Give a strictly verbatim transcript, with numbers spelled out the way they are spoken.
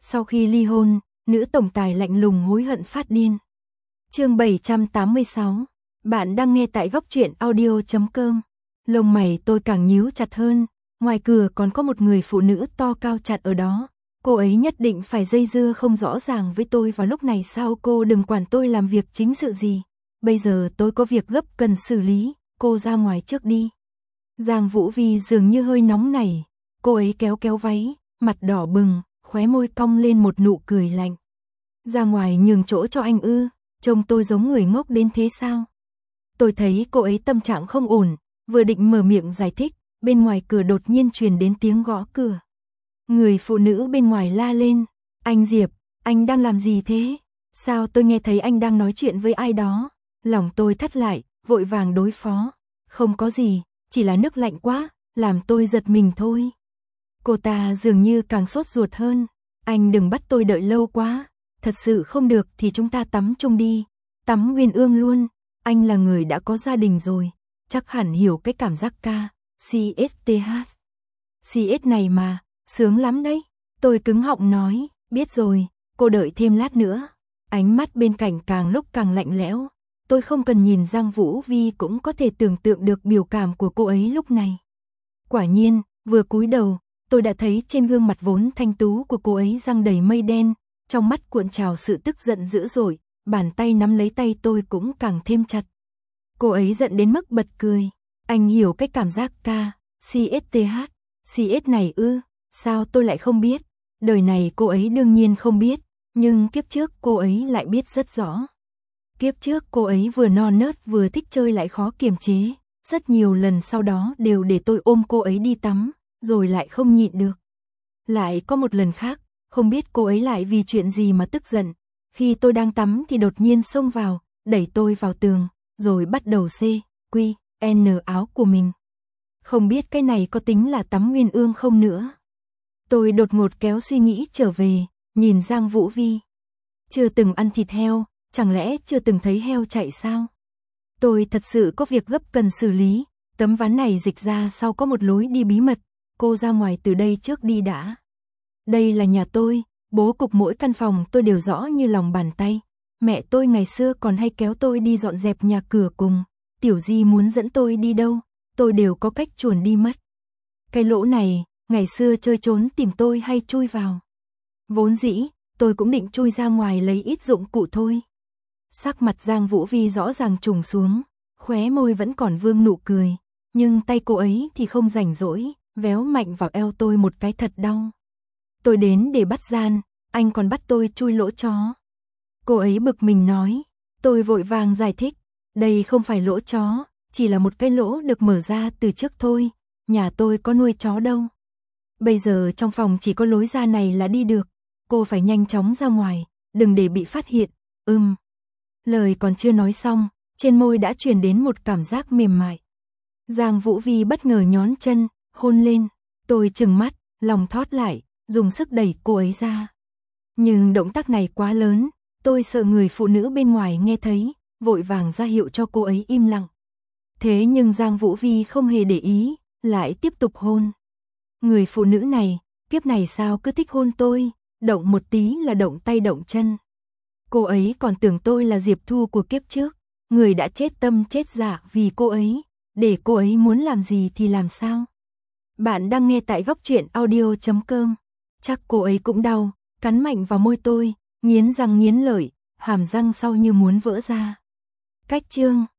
Sau khi ly hôn, nữ tổng tài lạnh lùng hối hận phát điên. Chương bảy trăm tám mươi sáu. Bạn đang nghe tại góc truyện audio chấm com. Lông mày tôi càng nhíu chặt hơn, ngoài cửa còn có một người phụ nữ to cao chặt ở đó. Cô ấy nhất định phải dây dưa không rõ ràng với tôi vào lúc này sao? Cô đừng quản tôi làm việc chính sự gì. Bây giờ tôi có việc gấp cần xử lý, cô ra ngoài trước đi. Giang Vũ Vi dường như hơi nóng nảy, cô ấy kéo kéo váy, mặt đỏ bừng, khóe môi cong lên một nụ cười lạnh. Ra ngoài nhường chỗ cho anh ư, trông tôi giống người ngốc đến thế sao? Tôi thấy cô ấy tâm trạng không ổn, vừa định mở miệng giải thích, bên ngoài cửa đột nhiên truyền đến tiếng gõ cửa. Người phụ nữ bên ngoài la lên, anh Diệp, anh đang làm gì thế? Sao tôi nghe thấy anh đang nói chuyện với ai đó? Lòng tôi thắt lại, vội vàng đối phó. Không có gì, chỉ là nước lạnh quá, làm tôi giật mình thôi. Cô ta dường như càng sốt ruột hơn. Anh đừng bắt tôi đợi lâu quá. Thật sự không được thì chúng ta tắm chung đi. Tắm uyên ương luôn. Anh là người đã có gia đình rồi, chắc hẳn hiểu cái cảm giác ca, xê ét tê hát. xê ét này mà, sướng lắm đấy. Tôi cứng họng nói, biết rồi, cô đợi thêm lát nữa. Ánh mắt bên cạnh càng lúc càng lạnh lẽo. Tôi không cần nhìn Giang Vũ Vi cũng có thể tưởng tượng được biểu cảm của cô ấy lúc này. Quả nhiên, vừa cúi đầu, tôi đã thấy trên gương mặt vốn thanh tú của cô ấy răng đầy mây đen, trong mắt cuộn trào sự tức giận dữ dội, bàn tay nắm lấy tay tôi cũng càng thêm chặt. Cô ấy giận đến mức bật cười. Anh hiểu cái cảm giác ca, xê ét tê hát, xê ét này ư, sao tôi lại không biết? Đời này cô ấy đương nhiên không biết, nhưng kiếp trước cô ấy lại biết rất rõ. Kiếp trước cô ấy vừa non nớt vừa thích chơi lại khó kiềm chế, rất nhiều lần sau đó đều để tôi ôm cô ấy đi tắm, rồi lại không nhịn được. Lại có một lần khác, không biết cô ấy lại vì chuyện gì mà tức giận, khi tôi đang tắm thì đột nhiên xông vào, đẩy tôi vào tường, rồi bắt đầu C, Q, N áo của mình. Không biết cái này có tính là tắm uyên ương không nữa. Tôi đột ngột kéo suy nghĩ trở về, nhìn Giang Vũ Vi. Chưa từng ăn thịt heo, chẳng lẽ chưa từng thấy heo chạy sao? Tôi thật sự có việc gấp cần xử lý, tấm ván này dịch ra sau có một lối đi bí mật, cô ra ngoài từ đây trước đi đã. Đây là nhà tôi, bố cục mỗi căn phòng tôi đều rõ như lòng bàn tay. Mẹ tôi ngày xưa còn hay kéo tôi đi dọn dẹp nhà cửa cùng, Tiểu Di muốn dẫn tôi đi đâu, tôi đều có cách chuồn đi mất. Cái lỗ này, ngày xưa chơi trốn tìm tôi hay chui vào. Vốn dĩ, tôi cũng định chui ra ngoài lấy ít dụng cụ thôi. Sắc mặt Giang Vũ Vi rõ ràng trùng xuống, khóe môi vẫn còn vương nụ cười, nhưng tay cô ấy thì không rảnh rỗi, véo mạnh vào eo tôi một cái thật đau. Tôi đến để bắt gian, anh còn bắt tôi chui lỗ chó. Cô ấy bực mình nói, tôi vội vàng giải thích, đây không phải lỗ chó, chỉ là một cái lỗ được mở ra từ trước thôi, nhà tôi có nuôi chó đâu. Bây giờ trong phòng chỉ có lối ra này là đi được, cô phải nhanh chóng ra ngoài, đừng để bị phát hiện. Ừm. Lời còn chưa nói xong, trên môi đã truyền đến một cảm giác mềm mại. Giang Vũ Vi bất ngờ nhón chân, hôn lên, tôi trừng mắt, lòng thót lại, dùng sức đẩy cô ấy ra. Nhưng động tác này quá lớn, tôi sợ người phụ nữ bên ngoài nghe thấy, vội vàng ra hiệu cho cô ấy im lặng. Thế nhưng Giang Vũ Vi không hề để ý, lại tiếp tục hôn. Người phụ nữ này, kiếp này sao cứ thích hôn tôi, động một tí là động tay động chân. Cô ấy còn tưởng tôi là Diệp Thu của kiếp trước, người đã chết tâm chết dạ vì cô ấy, để cô ấy muốn làm gì thì làm sao. Bạn đang nghe tại góc truyện audio chấm com. Chắc cô ấy cũng đau, cắn mạnh vào môi tôi, nghiến răng nghiến lợi, hàm răng sau như muốn vỡ ra. Cách chương